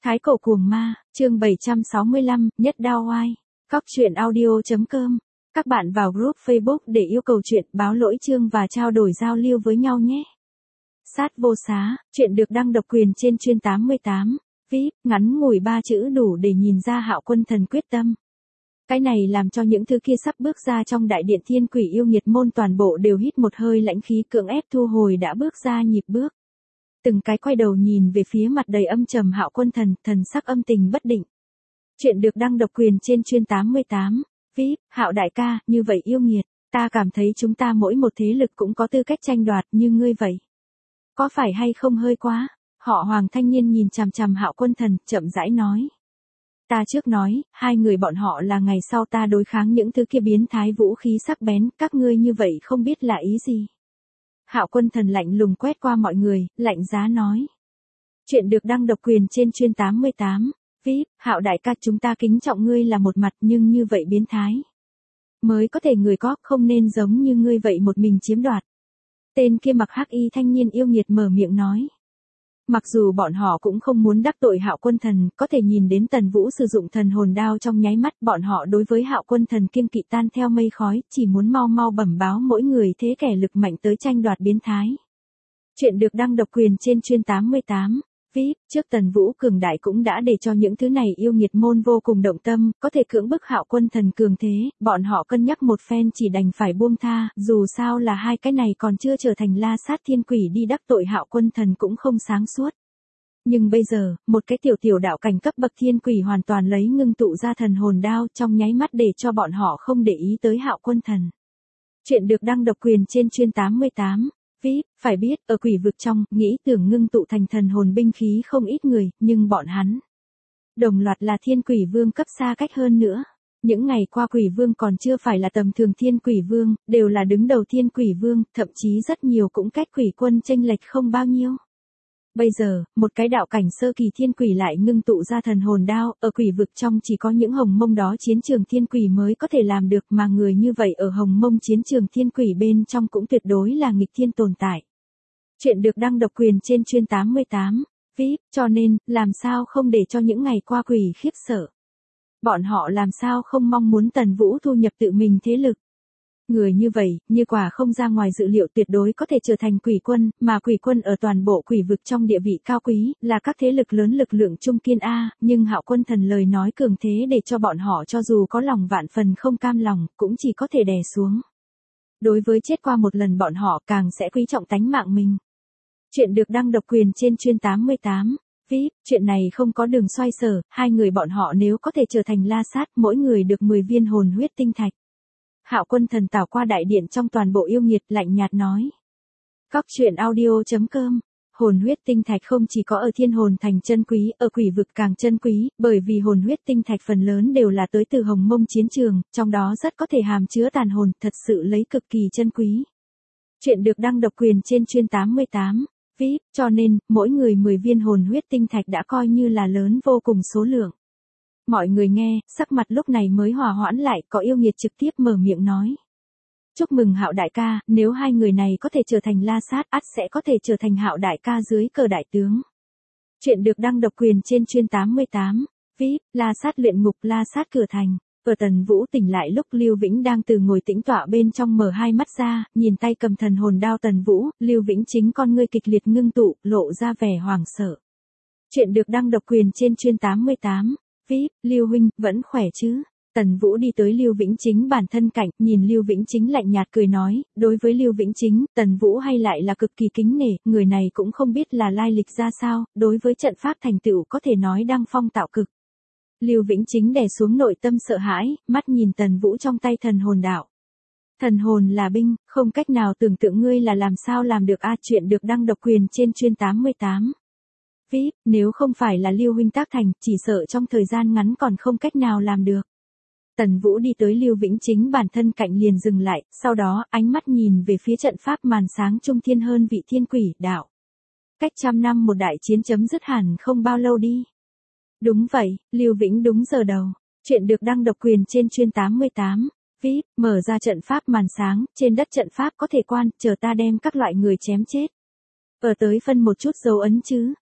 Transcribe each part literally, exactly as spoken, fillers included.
Thái cổ cuồng ma, chương bảy trăm sáu mươi lăm, nhất đao oai. Cóc truyện audio chấm com. Các bạn vào group Facebook để yêu cầu chuyện, báo lỗi chương và trao đổi giao lưu với nhau nhé. Sát vô xá, chuyện được đăng độc quyền trên chuyên tám mươi tám. vê i pê, ngắn ngủi ba chữ đủ để nhìn ra Hạo Quân Thần quyết tâm. Cái này làm cho những thứ kia sắp bước ra trong đại điện thiên quỷ yêu nghiệt môn toàn bộ đều hít một hơi lãnh khí cưỡng ép thu hồi đã bước ra nhịp bước. Từng cái quay đầu nhìn về phía mặt đầy âm trầm Hạo Quân Thần, thần sắc âm tình bất định. Chuyện được đăng độc quyền trên chuyên tám mươi tám. vê i pê, Hạo đại ca, như vậy yêu nghiệt, ta cảm thấy chúng ta mỗi một thế lực cũng có tư cách tranh đoạt như ngươi vậy. Có phải hay không hơi quá? Họ Hoàng thanh niên nhìn chằm chằm Hạo Quân Thần, chậm rãi nói. Ta trước nói, hai người bọn họ là ngày sau ta đối kháng những thứ kia biến thái vũ khí sắc bén, các ngươi như vậy không biết là ý gì. Hạo Quân Thần lạnh lùng quét qua mọi người, lạnh giá nói. Chuyện được đăng độc quyền trên chuyên tám mươi tám. vê i pê, Hạo đại ca, chúng ta kính trọng ngươi là một mặt, nhưng như vậy biến thái. Mới có thể người có, không nên giống như ngươi vậy một mình chiếm đoạt. Tên kia mặc hắc y thanh niên yêu nghiệt mở miệng nói. Mặc dù bọn họ cũng không muốn đắc tội Hạo Quân Thần, có thể nhìn đến Tần Vũ sử dụng thần hồn đao trong nháy mắt, bọn họ đối với Hạo Quân Thần kiêng kỵ tan theo mây khói, chỉ muốn mau mau bẩm báo mỗi người thế kẻ lực mạnh tới tranh đoạt biến thái. Chuyện được đăng độc quyền trên chuyên tám mươi tám. vê i pê, trước Tần Vũ cường đại cũng đã để cho những thứ này yêu nghiệt môn vô cùng động tâm, có thể cưỡng bức Hạo Quân Thần cường thế, bọn họ cân nhắc một phen chỉ đành phải buông tha, dù sao là hai cái này còn chưa trở thành la sát thiên quỷ đi đắc tội Hạo Quân Thần cũng không sáng suốt. Nhưng bây giờ, một cái tiểu tiểu đạo cảnh cấp bậc thiên quỷ hoàn toàn lấy ngưng tụ ra thần hồn đao trong nháy mắt để cho bọn họ không để ý tới Hạo Quân Thần. Chuyện được đăng độc quyền trên chuyên tám mươi tám. vê i pê, phải biết, ở quỷ vực trong, nghĩ tưởng ngưng tụ thành thần hồn binh khí không ít người, nhưng bọn hắn đồng loạt là thiên quỷ vương cấp xa cách hơn nữa. Những ngày qua quỷ vương còn chưa phải là tầm thường thiên quỷ vương, đều là đứng đầu thiên quỷ vương, thậm chí rất nhiều cũng cách quỷ quân chênh lệch không bao nhiêu. Bây giờ, một cái đạo cảnh sơ kỳ thiên quỷ lại ngưng tụ ra thần hồn đao, ở quỷ vực trong chỉ có những hồng mông đó chiến trường thiên quỷ mới có thể làm được, mà người như vậy ở hồng mông chiến trường thiên quỷ bên trong cũng tuyệt đối là nghịch thiên tồn tại. Chuyện được đăng độc quyền trên chuyên tám mươi tám. vê i pê, cho nên, làm sao không để cho những ngày qua quỷ khiếp sợ. Bọn họ làm sao không mong muốn Tần Vũ thu nhập tự mình thế lực. Người như vậy, như quả không ra ngoài dự liệu tuyệt đối có thể trở thành quỷ quân, mà quỷ quân ở toàn bộ quỷ vực trong địa vị cao quý, là các thế lực lớn lực lượng trung kiên A, nhưng Hạo Quân Thần lời nói cường thế để cho bọn họ cho dù có lòng vạn phần không cam lòng, cũng chỉ có thể đè xuống. Đối với chết qua một lần bọn họ càng sẽ quý trọng tánh mạng mình. Chuyện được đăng độc quyền trên chuyên tám mươi tám. vê i pê, chuyện này không có đường xoay sở, hai người bọn họ nếu có thể trở thành la sát, mỗi người được mười viên hồn huyết tinh thạch. Hạo Quân Thần tảo qua đại điện trong toàn bộ yêu nghiệt lạnh nhạt nói. Cóc truyện audio chấm com. Hồn huyết tinh thạch không chỉ có ở thiên hồn thành chân quý, ở quỷ vực càng chân quý, bởi vì hồn huyết tinh thạch phần lớn đều là tới từ hồng mông chiến trường, trong đó rất có thể hàm chứa tàn hồn, thật sự lấy cực kỳ chân quý. Chuyện được đăng độc quyền trên chuyên tám mươi tám. vê i pê, cho nên, mỗi người mười viên hồn huyết tinh thạch đã coi như là lớn vô cùng số lượng. Mọi người nghe, sắc mặt lúc này mới hòa hoãn lại, có yêu nghiệt trực tiếp mở miệng nói. Chúc mừng Hạo đại ca, nếu hai người này có thể trở thành la sát, ắt sẽ có thể trở thành Hạo đại ca dưới cờ đại tướng. Chuyện được đăng độc quyền trên chuyên tám mươi tám. vê i pê, la sát luyện ngục, la sát cửa thành. Ở Tần Vũ tỉnh lại lúc Lưu Vĩnh đang từ ngồi tĩnh tọa bên trong mở hai mắt ra, nhìn tay cầm thần hồn đao Tần Vũ, Lưu Vĩnh chính con ngươi kịch liệt ngưng tụ, lộ ra vẻ hoảng sợ. Chuyện được đăng độc quyền trên chuyên tám mươi tám. vê i pê, Lưu huynh, vẫn khỏe chứ? Tần Vũ đi tới Lưu Vĩnh Chính bản thân cạnh, nhìn Lưu Vĩnh Chính lạnh nhạt cười nói, đối với Lưu Vĩnh Chính, Tần Vũ hay lại là cực kỳ kính nể, người này cũng không biết là lai lịch ra sao, đối với trận pháp thành tựu có thể nói đăng phong tạo cực. Lưu Vĩnh Chính đè xuống nội tâm sợ hãi, mắt nhìn Tần Vũ trong tay thần hồn đạo. Thần hồn là binh, không cách nào tưởng tượng ngươi là làm sao làm được a. Chuyện được đăng độc quyền trên chuyên tám mươi tám. vê i pê, nếu không phải là Lưu huynh tác thành, chỉ sợ trong thời gian ngắn còn không cách nào làm được. Tần Vũ đi tới Lưu Vĩnh Chính bản thân cạnh liền dừng lại, sau đó ánh mắt nhìn về phía trận pháp màn sáng trung thiên hơn vị thiên quỷ đạo. Cách trăm năm một đại chiến chấm dứt hẳn không bao lâu đi. Đúng vậy, Lưu Vĩnh đúng giờ đầu. Chuyện được đăng độc quyền trên chuyên tám mươi tám. vê i pê, mở ra trận pháp màn sáng, trên đất trận pháp có thể quan, chờ ta đem các loại người chém chết. Ở tới phân một chút dấu ấn chứ.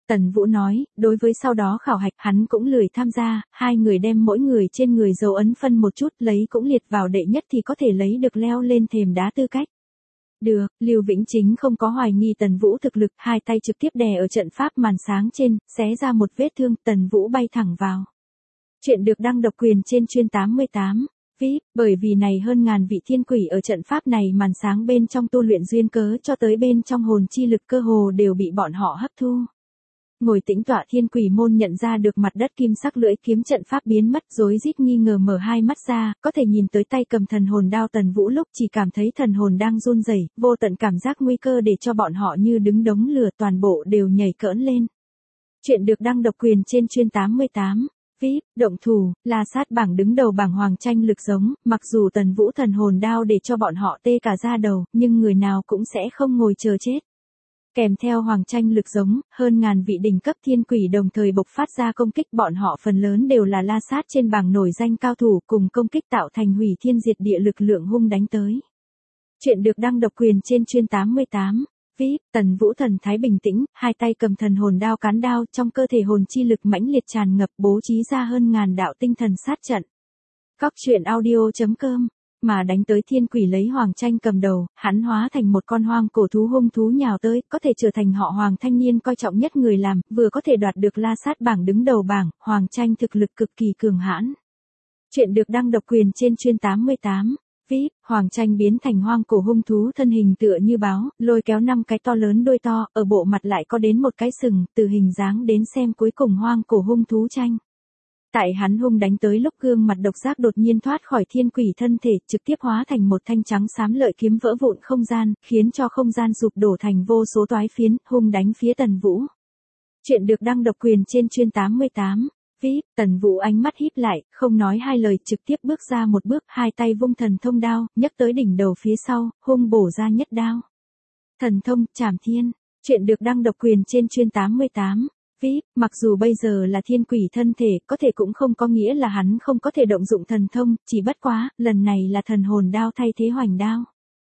Tần Vũ nói, đối với sau đó khảo hạch hắn cũng lười tham gia, hai người đem mỗi người trên người dấu ấn phân một chút lấy cũng liệt vào đệ nhất thì có thể lấy được leo lên thềm đá tư cách. Được, Lưu Vĩnh Chính không có hoài nghi Tần Vũ thực lực, hai tay trực tiếp đè ở trận pháp màn sáng trên, xé ra một vết thương, Tần Vũ bay thẳng vào. Chuyện được đăng độc quyền trên chuyên tám mươi tám. vê i pê, bởi vì này hơn ngàn vị thiên quỷ ở trận pháp này màn sáng bên trong tu luyện duyên cớ cho tới bên trong hồn chi lực cơ hồ đều bị bọn họ hấp thu. Ngồi tĩnh tọa thiên quỷ môn nhận ra được mặt đất kim sắc lưỡi kiếm trận pháp biến mất, rối rít nghi ngờ mở hai mắt ra, có thể nhìn tới tay cầm thần hồn đao Tần Vũ lúc chỉ cảm thấy thần hồn đang run rẩy, vô tận cảm giác nguy cơ để cho bọn họ như đứng đống lửa toàn bộ đều nhảy cỡn lên. Chuyện được đăng độc quyền trên chuyên tám mươi tám. vê i pê, động thủ, La Sát bảng đứng đầu bảng hoàng tranh lực giống, mặc dù Tần Vũ thần hồn đao để cho bọn họ tê cả da đầu, nhưng người nào cũng sẽ không ngồi chờ chết. Kèm theo hoàng tranh lực giống, hơn ngàn vị đỉnh cấp thiên quỷ đồng thời bộc phát ra công kích, bọn họ phần lớn đều là La Sát trên bảng nổi danh cao thủ, cùng công kích tạo thành hủy thiên diệt địa lực lượng hung đánh tới. Chuyện được đăng độc quyền trên chuyên tám mươi tám. vê i pê, Tần Vũ thần thái bình tĩnh, hai tay cầm thần hồn đao cán đao, trong cơ thể hồn chi lực mãnh liệt tràn ngập, bố trí ra hơn ngàn đạo tinh thần sát trận. Cóc truyện audio chấm com, mà đánh tới thiên quỷ lấy hoàng tranh cầm đầu, hắn hóa thành một con hoang cổ thú hung thú nhào tới, có thể trở thành họ Hoàng thanh niên coi trọng nhất người làm, vừa có thể đoạt được La Sát bảng đứng đầu bảng, hoàng tranh thực lực cực kỳ cường hãn. Chuyện được đăng độc quyền trên chuyên tám mươi tám. vê i pê, hoàng tranh biến thành hoang cổ hung thú thân hình tựa như báo, lôi kéo năm cái to lớn đuôi to, ở bộ mặt lại có đến một cái sừng, từ hình dáng đến xem cuối cùng hoang cổ hung thú tranh. Tại hắn hung đánh tới lúc gương mặt độc giác đột nhiên thoát khỏi thiên quỷ thân thể, trực tiếp hóa thành một thanh trắng xám lợi kiếm vỡ vụn không gian, khiến cho không gian sụp đổ thành vô số toái phiến, hung đánh phía Tần Vũ. Chuyện được đăng độc quyền trên chuyên tám mươi tám. vê i pê, Tần Vũ ánh mắt híp lại, không nói hai lời trực tiếp bước ra một bước, hai tay vung thần thông đao, nhấc tới đỉnh đầu phía sau, hung bổ ra nhất đao. Thần thông, trảm thiên. Chuyện được đăng độc quyền trên chuyên tám mươi tám. vê i pê, mặc dù bây giờ là thiên quỷ thân thể, có thể cũng không có nghĩa là hắn không có thể động dụng thần thông, chỉ bất quá, lần này là thần hồn đao thay thế hoành đao.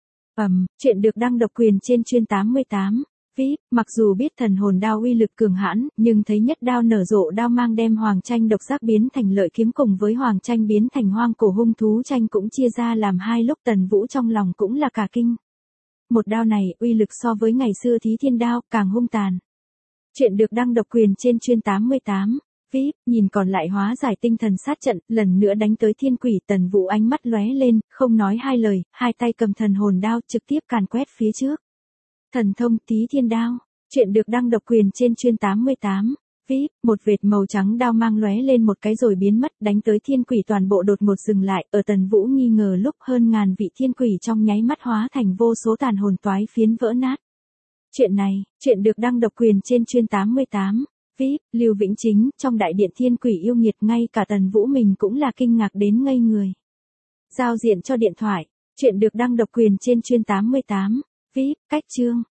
Ầm, chuyện được đăng độc quyền trên chuyên tám mươi tám. vê i pê, mặc dù biết thần hồn đao uy lực cường hãn, nhưng thấy nhất đao nở rộ đao mang đem hoàng tranh độc giác biến thành lợi kiếm cùng với hoàng tranh biến thành hoang cổ hung thú tranh cũng chia ra làm hai lúc, Tần Vũ trong lòng cũng là cả kinh. Một đao này, uy lực so với ngày xưa Thí Thiên đao, càng hung tàn. Chuyện được đăng độc quyền trên chuyên tám mươi tám. vê i pê, nhìn còn lại hóa giải tinh thần sát trận, lần nữa đánh tới thiên quỷ, Tần Vũ ánh mắt lóe lên, không nói hai lời, hai tay cầm thần hồn đao trực tiếp càn quét phía trước. Thần thông, Thí Thiên đao. Chuyện được đăng độc quyền trên chuyên tám mươi tám. vê i pê, một vệt màu trắng đao mang lóe lên một cái rồi biến mất, đánh tới thiên quỷ toàn bộ đột ngột dừng lại, ở Tần Vũ nghi ngờ lúc hơn ngàn vị thiên quỷ trong nháy mắt hóa thành vô số tàn hồn toái phiến vỡ nát. Chuyện này, chuyện được đăng độc quyền trên chuyên tám mươi tám. vê i pê, Lưu Vĩnh Chính, trong đại điện thiên quỷ yêu nghiệt, ngay cả Tần Vũ mình cũng là kinh ngạc đến ngây người. Giao diện cho điện thoại. Chuyện được đăng độc quyền trên chuyên tám mươi tám. vê i pê, cách chương.